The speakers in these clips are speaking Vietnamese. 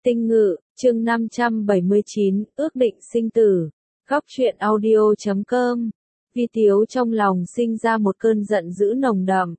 Tinh Ngự, chương 579, ước định sinh tử. Góc truyện audio.com. Vi Tiếu trong lòng sinh ra một cơn giận dữ nồng đậm.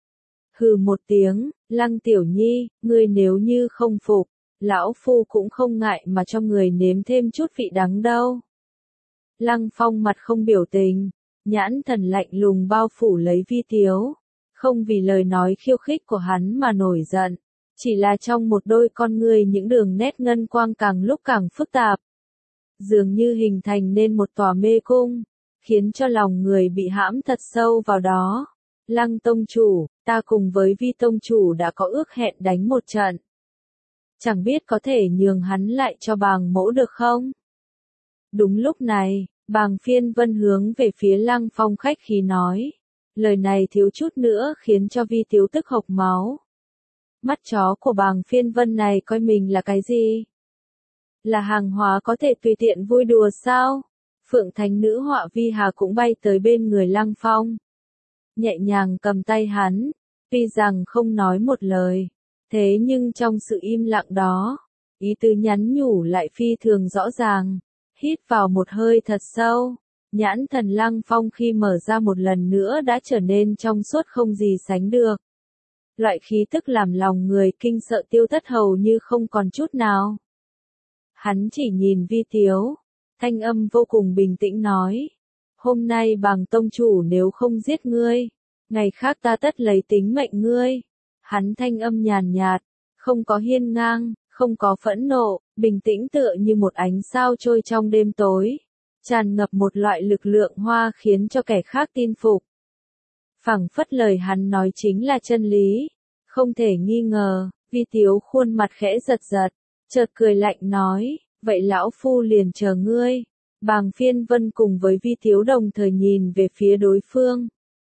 Hừ một tiếng, Lăng Tiểu Nhi, ngươi nếu như không phục, lão phu cũng không ngại mà cho người nếm thêm chút vị đắng đâu. Lăng Phong mặt không biểu tình, nhãn thần lạnh lùng bao phủ lấy Vi Tiếu, không vì lời nói khiêu khích của hắn mà nổi giận. Chỉ là trong một đôi con ngươi những đường nét ngân quang càng lúc càng phức tạp. Dường như hình thành nên một tòa mê cung, khiến cho lòng người bị hãm thật sâu vào đó. Lăng tông chủ, ta cùng với Vi tông chủ đã có ước hẹn đánh một trận. Chẳng biết có thể nhường hắn lại cho Bàng Mỗ được không? Đúng lúc này, Bàng Phiên Vân hướng về phía Lăng Phong khách khí nói. Lời này thiếu chút nữa khiến cho Vi Tiếu tức hộc máu. Mắt chó của Bàng Phiên Vân này coi mình là cái gì? Là hàng hóa có thể tùy tiện vui đùa sao? Phượng Thánh Nữ Họa Vi Hà cũng bay tới bên người Lăng Phong. Nhẹ nhàng cầm tay hắn, tuy rằng không nói một lời, thế nhưng trong sự im lặng đó, ý tứ nhắn nhủ lại phi thường rõ ràng. Hít vào một hơi thật sâu, nhãn thần Lăng Phong khi mở ra một lần nữa đã trở nên trong suốt không gì sánh được. Loại khí tức làm lòng người kinh sợ tiêu thất hầu như không còn chút nào. Hắn chỉ nhìn Vi Tiếu, thanh âm vô cùng bình tĩnh nói. Hôm nay Bàng tông chủ nếu không giết ngươi, ngày khác ta tất lấy tính mệnh ngươi. Hắn thanh âm nhàn nhạt, không có hiên ngang, không có phẫn nộ, bình tĩnh tựa như một ánh sao trôi trong đêm tối. Tràn ngập một loại lực lượng hoa khiến cho kẻ khác tin phục. Phảng phất lời hắn nói chính là chân lý. Không thể nghi ngờ, Vi Tiếu khuôn mặt khẽ giật giật, chợt cười lạnh nói, vậy lão phu liền chờ ngươi. Bàng Phiên Vân cùng với Vi Tiếu đồng thời nhìn về phía đối phương.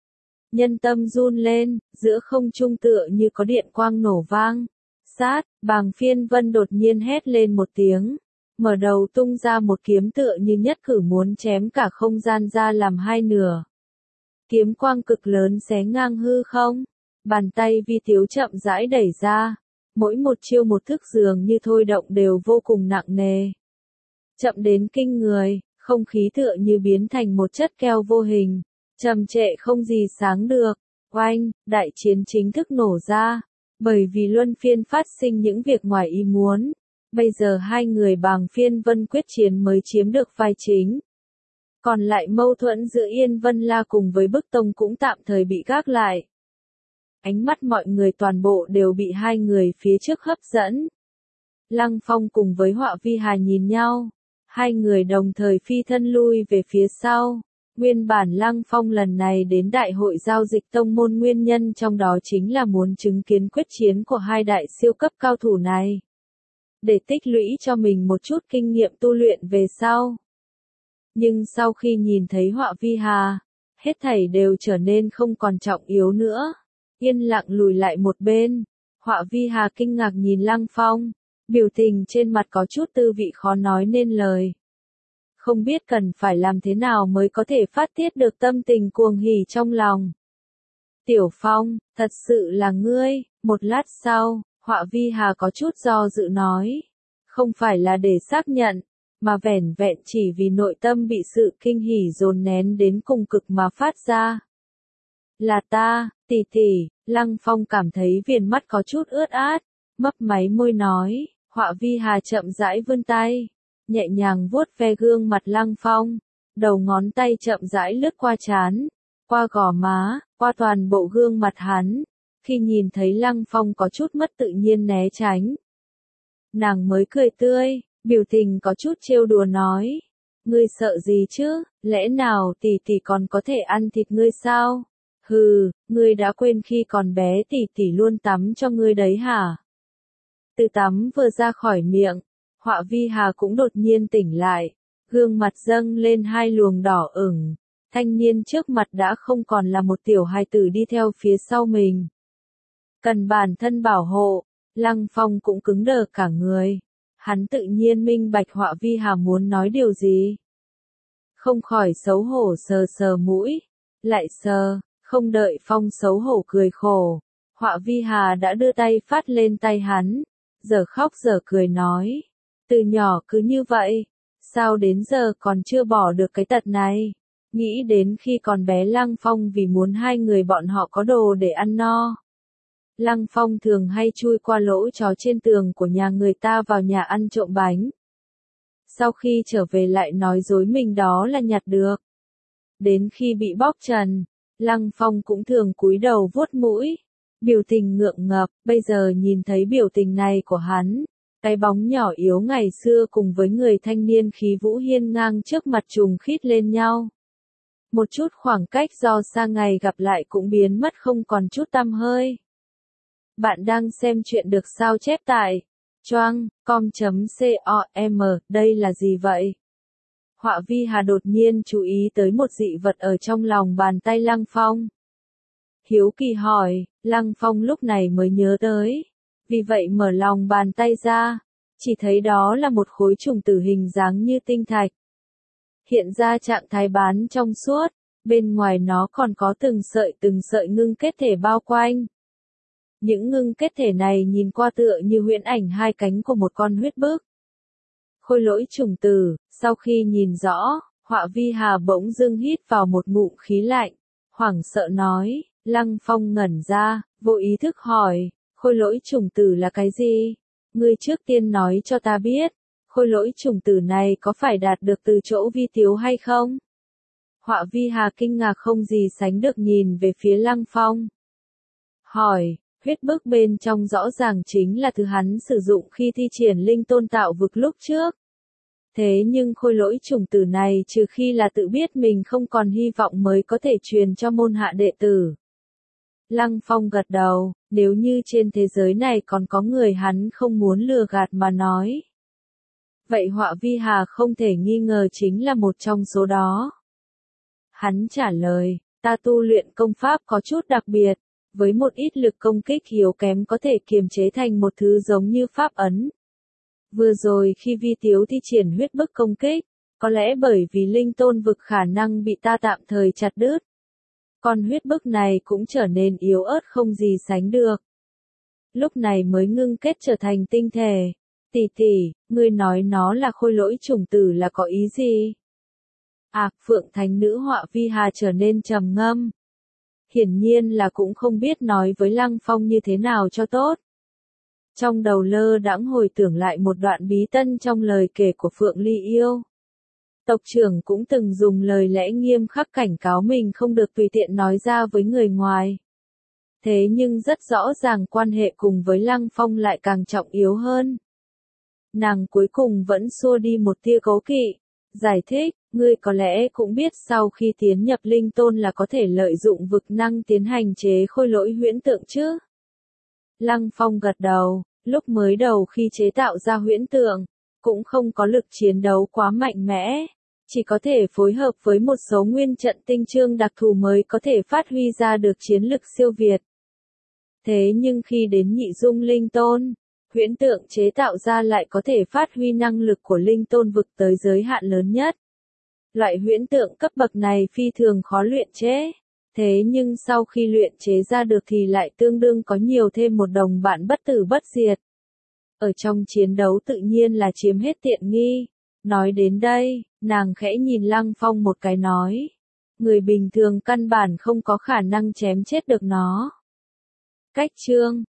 Nhân tâm run lên, giữa không trung tựa như có điện quang nổ vang. Sát, Bàng Phiên Vân đột nhiên hét lên một tiếng, mở đầu tung ra một kiếm tựa như nhất cử muốn chém cả không gian ra làm hai nửa. Kiếm quang cực lớn xé ngang hư không. Bàn tay Vi Tiếu chậm rãi đẩy ra, mỗi một chiêu một thức dường như thôi động đều vô cùng nặng nề. Chậm đến kinh người, không khí tựa như biến thành một chất keo vô hình, trầm trệ không gì sáng được. Oanh, đại chiến chính thức nổ ra, bởi vì luân phiên phát sinh những việc ngoài ý muốn. Bây giờ hai người Bàng Phiên Vân quyết chiến mới chiếm được vai chính. Còn lại mâu thuẫn giữa Yên Vân La cùng với Bức Tông cũng tạm thời bị gác lại. Ánh mắt mọi người toàn bộ đều bị hai người phía trước hấp dẫn. Lăng Phong cùng với Họa Vi Hà nhìn nhau. Hai người đồng thời phi thân lui về phía sau. Nguyên bản Lăng Phong lần này đến đại hội giao dịch tông môn nguyên nhân trong đó chính là muốn chứng kiến quyết chiến của hai đại siêu cấp cao thủ này. Để tích lũy cho mình một chút kinh nghiệm tu luyện về sau. Nhưng sau khi nhìn thấy Họa Vi Hà, hết thảy đều trở nên không còn trọng yếu nữa. Yên lặng lùi lại một bên, Họa Vi Hà kinh ngạc nhìn Lăng Phong, biểu tình trên mặt có chút tư vị khó nói nên lời. Không biết cần phải làm thế nào mới có thể phát tiết được tâm tình cuồng hỉ trong lòng. Tiểu Phong, thật sự là ngươi. Một lát sau, Họa Vi Hà có chút do dự nói. Không phải là để xác nhận, mà vẻn vẹn chỉ vì nội tâm bị sự kinh hỉ dồn nén đến cùng cực mà phát ra. Là ta, tỷ tỷ. Lăng Phong cảm thấy viền mắt có chút ướt át, mấp máy môi nói. Họa Vi Hà chậm rãi vươn tay, nhẹ nhàng vuốt ve gương mặt Lăng Phong, đầu ngón tay chậm rãi lướt qua trán, qua gò má, qua toàn bộ gương mặt hắn. Khi nhìn thấy Lăng Phong có chút mất tự nhiên né tránh, nàng mới cười tươi, biểu tình có chút trêu đùa nói. Ngươi sợ gì chứ, lẽ nào tỷ tỷ còn có thể ăn thịt ngươi sao? Hừ, ngươi đã quên khi còn bé tỷ tỷ luôn tắm cho ngươi đấy hả? Từ tắm vừa ra khỏi miệng, Họa Vi Hà cũng đột nhiên tỉnh lại, gương mặt dâng lên hai luồng đỏ ửng, thanh niên trước mặt đã không còn là một tiểu hài tử đi theo phía sau mình. Cần bản thân bảo hộ, Lăng Phong cũng cứng đờ cả người, hắn tự nhiên minh bạch Họa Vi Hà muốn nói điều gì. Không khỏi xấu hổ sờ sờ mũi, lại sờ. Không đợi Phong xấu hổ cười khổ, Họa Vi Hà đã đưa tay phát lên tay hắn, giờ khóc giờ cười nói. Từ nhỏ cứ như vậy, sao đến giờ còn chưa bỏ được cái tật này. Nghĩ đến khi còn bé Lăng Phong vì muốn hai người bọn họ có đồ để ăn no. Lăng Phong thường hay chui qua lỗ chó trên tường của nhà người ta vào nhà ăn trộm bánh. Sau khi trở về lại nói dối mình đó là nhặt được. Đến khi bị bóc trần, Lăng Phong cũng thường cúi đầu vuốt mũi, biểu tình ngượng ngập. Bây giờ nhìn thấy biểu tình này của hắn, cái bóng nhỏ yếu ngày xưa cùng với người thanh niên khí vũ hiên ngang trước mặt trùng khít lên nhau. Một chút khoảng cách do xa ngày gặp lại cũng biến mất không còn chút tăm hơi. Bạn đang xem chuyện được sao chép tại choang.com, đây là gì vậy? Họa vi Hà đột nhiên chú ý tới một dị vật ở trong lòng bàn tay Lăng Phong. Hiếu kỳ hỏi, Lăng Phong lúc này mới nhớ tới. Vì vậy mở lòng bàn tay ra, chỉ thấy đó là một khối trùng tử hình dáng như tinh thạch. Hiện ra trạng thái bán trong suốt, bên ngoài nó còn có từng sợi ngưng kết thể bao quanh. Những ngưng kết thể này nhìn qua tựa như huyễn ảnh hai cánh của một con huyết bức. Khôi lỗi trùng tử, sau khi nhìn rõ, Họa vi Hà bỗng dưng hít vào một ngụm khí lạnh, hoảng sợ nói. Lăng Phong ngẩn ra, vô ý thức hỏi, khôi lỗi trùng tử là cái gì? Ngươi trước tiên nói cho ta biết, khôi lỗi trùng tử này có phải đạt được từ chỗ Vi Tiếu hay không? Họa vi Hà kinh ngạc không gì sánh được nhìn về phía Lăng Phong. Hỏi, huyết bức bên trong rõ ràng chính là thứ hắn sử dụng khi thi triển linh tôn tạo vực lúc trước. Thế nhưng khôi lỗi trùng tử này trừ khi là tự biết mình không còn hy vọng mới có thể truyền cho môn hạ đệ tử. Lăng Phong gật đầu, nếu như trên thế giới này còn có người hắn không muốn lừa gạt mà nói. Vậy Họa vi Hà không thể nghi ngờ chính là một trong số đó. Hắn trả lời, ta tu luyện công pháp có chút đặc biệt, với một ít lực công kích yếu kém có thể kiềm chế thành một thứ giống như pháp ấn. Vừa rồi khi Vi Tiếu thi triển huyết bức công kích, có lẽ bởi vì linh tôn vực khả năng bị ta tạm thời chặt đứt. Con huyết bức này cũng trở nên yếu ớt không gì sánh được. Lúc này mới ngưng kết trở thành tinh thể. Tỷ tỷ, ngươi nói nó là khôi lỗi trùng tử là có ý gì? Phượng Thánh Nữ Họa vi Hà trở nên trầm ngâm. Hiển nhiên là cũng không biết nói với Lăng Phong như thế nào cho tốt. Trong đầu lơ đãng hồi tưởng lại một đoạn bí tân trong lời kể của Phượng Ly Yêu. Tộc trưởng cũng từng dùng lời lẽ nghiêm khắc cảnh cáo mình không được tùy tiện nói ra với người ngoài. Thế nhưng rất rõ ràng quan hệ cùng với Lăng Phong lại càng trọng yếu hơn. Nàng cuối cùng vẫn xua đi một tia cố kỵ, giải thích, ngươi có lẽ cũng biết sau khi tiến nhập linh tôn là có thể lợi dụng vực năng tiến hành chế khôi lỗi huyễn tượng chứ. Lăng Phong gật đầu, lúc mới đầu khi chế tạo ra huyễn tượng, cũng không có lực chiến đấu quá mạnh mẽ, chỉ có thể phối hợp với một số nguyên trận tinh chương đặc thù mới có thể phát huy ra được chiến lực siêu việt. Thế nhưng khi đến nhị dung linh tôn, huyễn tượng chế tạo ra lại có thể phát huy năng lực của linh tôn vực tới giới hạn lớn nhất. Loại huyễn tượng cấp bậc này phi thường khó luyện chế. Thế nhưng sau khi luyện chế ra được thì lại tương đương có nhiều thêm một đồng bạn bất tử bất diệt. Ở trong chiến đấu tự nhiên là chiếm hết tiện nghi. Nói đến đây, nàng khẽ nhìn Lăng Phong một cái nói. Người bình thường căn bản không có khả năng chém chết được nó. Cách chương